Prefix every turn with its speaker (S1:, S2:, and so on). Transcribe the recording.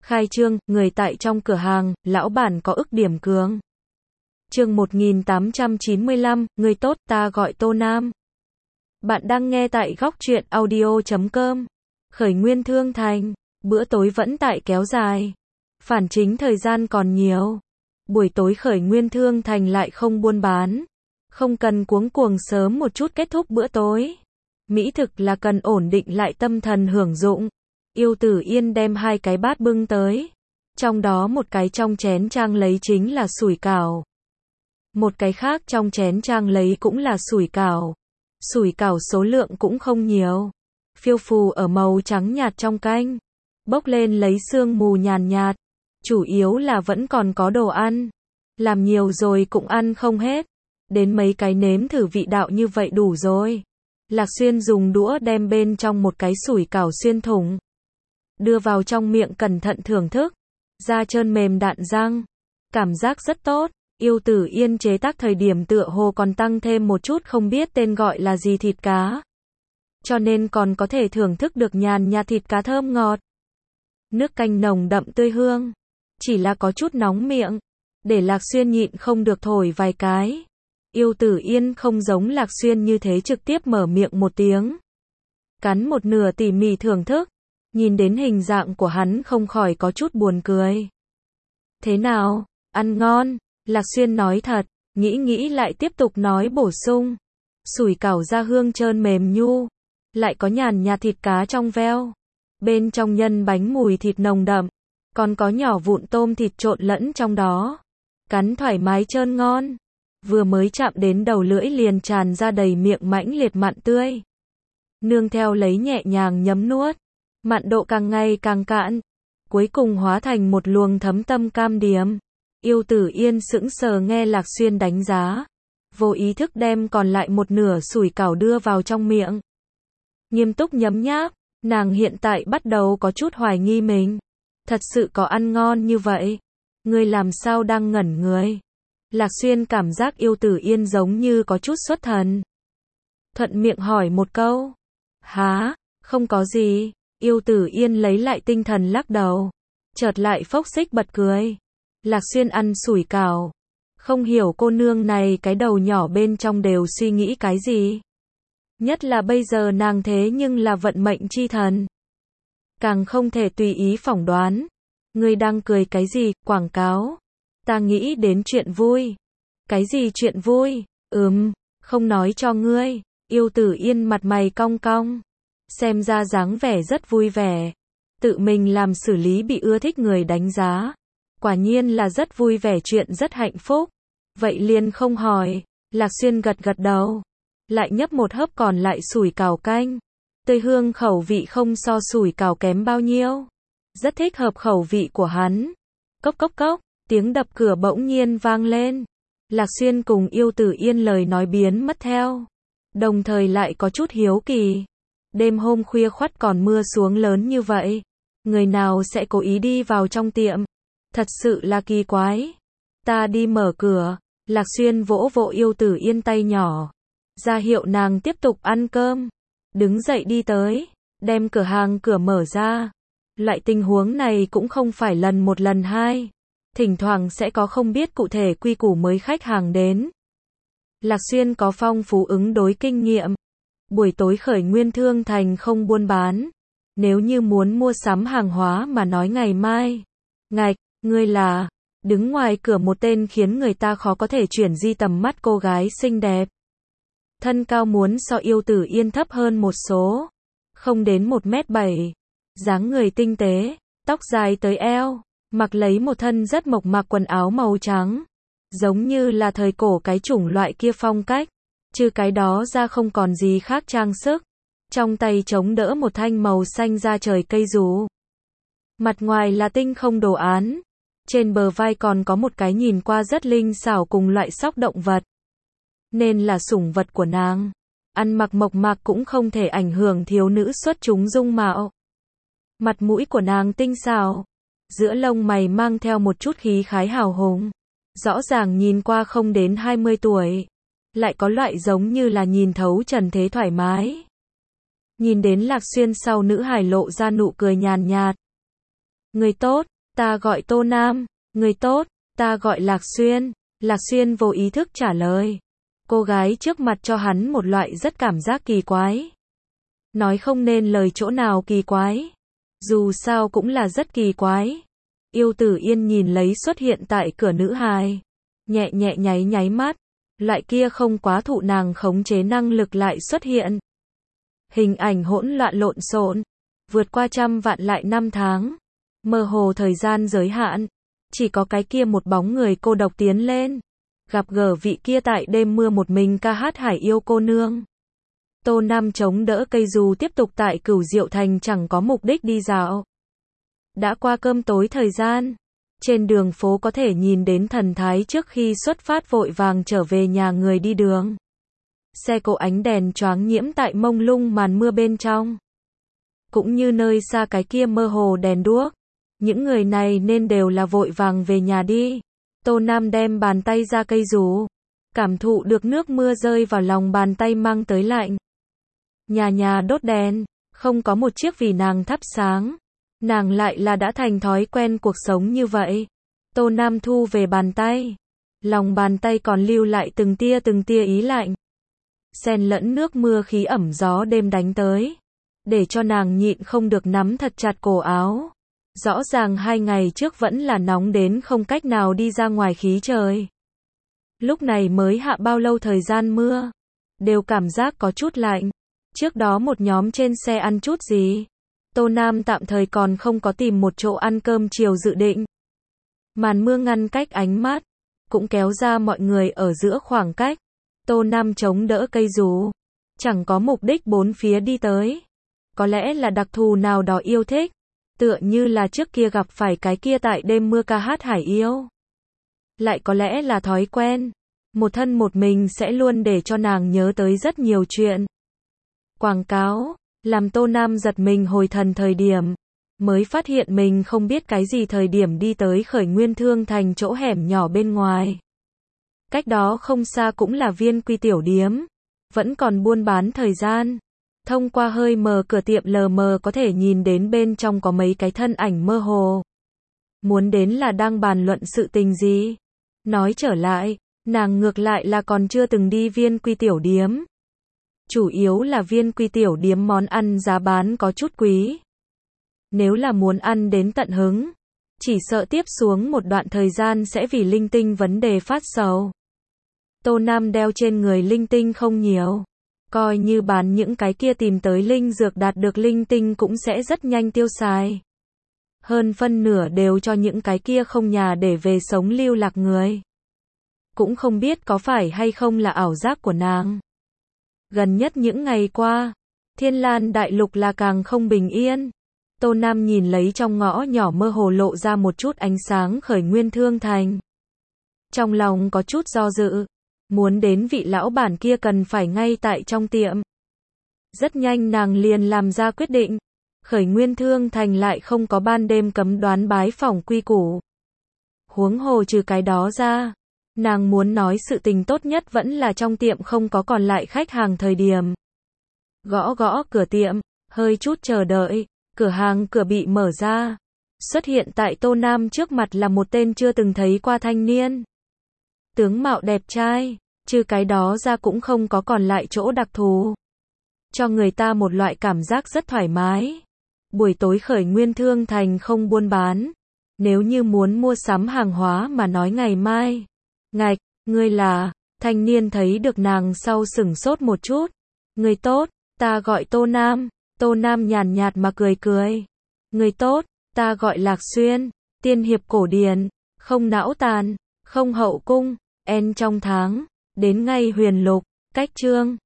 S1: Khai trương, người tại trong cửa hàng, lão bản có ức điểm cường. Chương 1895, người tốt, ta gọi Tô Nam. Bạn đang nghe tại góc truyện audio.com. Khởi nguyên Thương Thành, bữa tối vẫn tại kéo dài. Phản chính thời gian còn nhiều. Buổi tối Khởi Nguyên Thương Thành lại không buôn bán. Không cần cuống cuồng sớm một chút kết thúc bữa tối. Mỹ thực là cần ổn định lại tâm thần hưởng dụng. Yêu Tử Yên đem 2 cái bát bưng tới. Trong đó một cái trong chén trang lấy chính là sủi cảo. Một cái khác trong chén trang lấy cũng là sủi cảo. Sủi cảo số lượng cũng không nhiều. Phiêu phù ở màu trắng nhạt trong canh. Bốc lên lấy sương mù nhàn nhạt. Chủ yếu là vẫn còn có đồ ăn. Làm nhiều rồi cũng ăn không hết. Đến mấy cái nếm thử vị đạo như vậy đủ rồi. Lạc Xuyên dùng đũa đem bên trong một cái sủi cảo xuyên thủng. Đưa vào trong miệng cẩn thận thưởng thức. Da trơn mềm đạn răng. Cảm giác rất tốt. Yêu Tử Yên chế tác thời điểm tựa hồ còn tăng thêm một chút không biết tên gọi là gì thịt cá. Cho nên còn có thể thưởng thức được nhàn nhạt thịt cá thơm ngọt. Nước canh nồng đậm tươi hương. Chỉ là có chút nóng miệng. Để Lạc Xuyên nhịn không được thổi vài cái. Yêu Tử Yên không giống Lạc Xuyên như thế trực tiếp mở miệng một tiếng. Cắn một nửa tỉ mỉ thưởng thức. Nhìn đến hình dạng của hắn không khỏi có chút buồn cười. Thế nào, ăn ngon? Lạc Xuyên nói thật, nghĩ lại tiếp tục nói bổ sung. Sủi cảo ra hương trơn mềm nhu, lại có nhàn nhạt thịt cá trong veo. Bên trong nhân bánh mùi thịt nồng đậm, còn có nhỏ vụn tôm thịt trộn lẫn trong đó. Cắn thoải mái trơn ngon, vừa mới chạm đến đầu lưỡi liền tràn ra đầy miệng mãnh liệt mặn tươi. Nương theo lấy nhẹ nhàng nhấm nuốt, mặn độ càng ngày càng cạn, cuối cùng hóa thành một luồng thấm tâm cam điềm. Yêu Tử Yên sững sờ nghe Lạc Xuyên đánh giá, vô ý thức đem còn lại một nửa sủi cảo đưa vào trong miệng. Nghiêm túc nhấm nháp, nàng hiện tại bắt đầu có chút hoài nghi mình. Thật sự có ăn ngon như vậy? Ngươi làm sao đang ngẩn người? Lạc Xuyên cảm giác Yêu Tử Yên giống như có chút xuất thần. Thuận miệng hỏi một câu. Hả? Không có gì. Yêu Tử Yên lấy lại tinh thần lắc đầu. Chợt lại phốc xích bật cười. Lạc Xuyên ăn sủi cảo. Không hiểu cô nương này cái đầu nhỏ bên trong đều suy nghĩ cái gì. Nhất là bây giờ nàng thế nhưng là vận mệnh chi thần. Càng không thể tùy ý phỏng đoán. Ngươi đang cười cái gì, quảng cáo. Ta nghĩ đến chuyện vui. Cái gì chuyện vui? Không nói cho ngươi. Yêu Tử Yên mặt mày cong cong. Xem ra dáng vẻ rất vui vẻ. Tự mình làm xử lý bị ưa thích người đánh giá. Quả nhiên là rất vui vẻ, chuyện rất hạnh phúc. Vậy liền không hỏi. Lạc Xuyên gật gật đầu. Lại nhấp một hớp còn lại sủi cảo canh. Tươi hương khẩu vị không so sủi cảo kém bao nhiêu. Rất thích hợp khẩu vị của hắn. Cốc cốc cốc, tiếng đập cửa bỗng nhiên vang lên. Lạc Xuyên cùng Yêu Tử Yên lời nói biến mất theo. Đồng thời lại có chút hiếu kỳ. Đêm hôm khuya khoắt còn mưa xuống lớn như vậy. Người nào sẽ cố ý đi vào trong tiệm? Thật sự là kỳ quái. Ta đi mở cửa. Lạc Xuyên vỗ vỗ Yêu Tử Yên tay nhỏ. Ra hiệu nàng tiếp tục ăn cơm. Đứng dậy đi tới. Đem cửa hàng cửa mở ra. Loại tình huống này cũng không phải lần một lần hai. Thỉnh thoảng sẽ có không biết cụ thể quy củ mới khách hàng đến. Lạc Xuyên có phong phú ứng đối kinh nghiệm. Buổi tối Khởi Nguyên Thương Thành không buôn bán. Nếu như muốn mua sắm hàng hóa mà nói ngày mai. Ngạch, ngươi là, đứng ngoài cửa một tên khiến người ta khó có thể chuyển di tầm mắt cô gái xinh đẹp. Thân cao muốn so Yêu Tử Yên thấp hơn một số. Không đến 1m7. Dáng người tinh tế, tóc dài tới eo. Mặc lấy một thân rất mộc mạc quần áo màu trắng. Giống như là thời cổ cái chủng loại kia phong cách. Trừ cái đó ra không còn gì khác trang sức. Trong tay chống đỡ một thanh màu xanh da trời cây dù. Mặt ngoài là tinh không đồ án. Trên bờ vai còn có một cái nhìn qua rất linh xảo cùng loại sóc động vật. Nên là sủng vật của nàng. Ăn mặc mộc mạc cũng không thể ảnh hưởng thiếu nữ xuất chúng dung mạo. Mặt mũi của nàng tinh xảo. Giữa lông mày mang theo một chút khí khái hào hùng. Rõ ràng nhìn qua không đến 20 tuổi. Lại có loại giống như là nhìn thấu trần thế thoải mái. Nhìn đến Lạc Xuyên sau nữ hài lộ ra nụ cười nhàn nhạt. Người tốt, ta gọi Tô Nam. Người tốt, ta gọi Lạc Xuyên. Lạc Xuyên vô ý thức trả lời. Cô gái trước mặt cho hắn một loại rất cảm giác kỳ quái. Nói không nên lời chỗ nào kỳ quái. Dù sao cũng là rất kỳ quái. Yêu Tử Yên nhìn lấy xuất hiện tại cửa nữ hài. Nhẹ nhẹ nháy nháy mắt. Loại kia không quá thụ nàng khống chế năng lực lại xuất hiện. Hình ảnh hỗn loạn lộn xộn. Vượt qua 100 vạn lại 5 tháng. Mơ hồ thời gian giới hạn. Chỉ có cái kia một bóng người cô độc tiến lên. Gặp gỡ vị kia tại đêm mưa một mình ca hát Hải Yêu cô nương. Tô Nam chống đỡ cây dù tiếp tục tại Cửu Diệu Thành chẳng có mục đích đi dạo. Đã qua cơm tối thời gian. Trên đường phố có thể nhìn đến thần thái trước khi xuất phát vội vàng trở về nhà người đi đường. Xe cộ ánh đèn choáng nhiễm tại mông lung màn mưa bên trong. Cũng như nơi xa cái kia mơ hồ đèn đuốc. Những người này nên đều là vội vàng về nhà đi. Tô Nam đem bàn tay ra cây dù. Cảm thụ được nước mưa rơi vào lòng bàn tay mang tới lạnh. Nhà nhà đốt đèn. Không có một chiếc vì nàng thắp sáng. Nàng lại là đã thành thói quen cuộc sống như vậy. Tô Nam thu về bàn tay. Lòng bàn tay còn lưu lại từng tia ý lạnh. Xen lẫn nước mưa khí ẩm gió đêm đánh tới. Để cho nàng nhịn không được nắm thật chặt cổ áo. Rõ ràng 2 ngày trước vẫn là nóng đến không cách nào đi ra ngoài khí trời. Lúc này mới hạ bao lâu thời gian mưa. Đều cảm giác có chút lạnh. Trước đó một nhóm trên xe ăn chút gì. Tô Nam tạm thời còn không có tìm một chỗ ăn cơm chiều dự định. Màn mưa ngăn cách ánh mắt. Cũng kéo ra mọi người ở giữa khoảng cách. Tô Nam chống đỡ cây dù. Chẳng có mục đích bốn phía đi tới. Có lẽ là đặc thù nào đó yêu thích. Tựa như là trước kia gặp phải cái kia tại đêm mưa ca hát Hải Yêu. Lại có lẽ là thói quen. Một thân một mình sẽ luôn để cho nàng nhớ tới rất nhiều chuyện. Quảng cáo. Làm Tô Nam giật mình hồi thần thời điểm. Mới phát hiện mình không biết cái gì thời điểm đi tới Khởi Nguyên Thương Thành chỗ hẻm nhỏ bên ngoài. Cách đó không xa cũng là Viên Quy tiểu điếm. Vẫn còn buôn bán thời gian. Thông qua hơi mờ cửa tiệm lờ mờ có thể nhìn đến bên trong có mấy cái thân ảnh mơ hồ. Muốn đến là đang bàn luận sự tình gì. Nói trở lại, nàng ngược lại là còn chưa từng đi Viên Quy tiểu điếm. Chủ yếu là Viên Quy tiểu điếm món ăn giá bán có chút quý. Nếu là muốn ăn đến tận hứng, chỉ sợ tiếp xuống một đoạn thời gian sẽ vì linh tinh vấn đề phát sầu. Tô Nam đeo trên người linh tinh không nhiều. Coi như bán những cái kia tìm tới linh dược đạt được linh tinh cũng sẽ rất nhanh tiêu xài. Hơn phân nửa đều cho những cái kia không nhà để về sống lưu lạc người. Cũng không biết có phải hay không là ảo giác của nàng. Gần nhất những ngày qua, Thiên Lan Đại Lục là càng không bình yên. Tô Nam nhìn lấy trong ngõ nhỏ mơ hồ lộ ra một chút ánh sáng Khởi Nguyên Thương Thành. Trong lòng có chút do dự. Muốn đến vị lão bản kia cần phải ngay tại trong tiệm. Rất nhanh nàng liền làm ra quyết định. Khởi Nguyên Thương Thành lại không có ban đêm cấm đoán bái phỏng quy củ. Huống hồ trừ cái đó ra, nàng muốn nói sự tình tốt nhất vẫn là trong tiệm không có còn lại khách hàng thời điểm. Gõ gõ cửa tiệm, hơi chút chờ đợi, cửa hàng cửa bị mở ra. Xuất hiện tại Tô Nam trước mặt là một tên chưa từng thấy qua thanh niên. Tướng mạo đẹp trai, trừ cái đó ra cũng không có còn lại chỗ đặc thù. Cho người ta một loại cảm giác rất thoải mái. Buổi tối Khởi Nguyên Thương Thành không buôn bán. Nếu như muốn mua sắm hàng hóa mà nói ngày mai. Ngạch, ngươi là, thanh niên thấy được nàng sau sửng sốt một chút. Người tốt, ta gọi Tô Nam. Tô Nam nhàn nhạt mà cười cười. Người tốt, ta gọi Lạc Xuyên. Tiên hiệp cổ điển, không não tàn, không hậu cung. En trong tháng, đến ngay huyền lục, cách chương.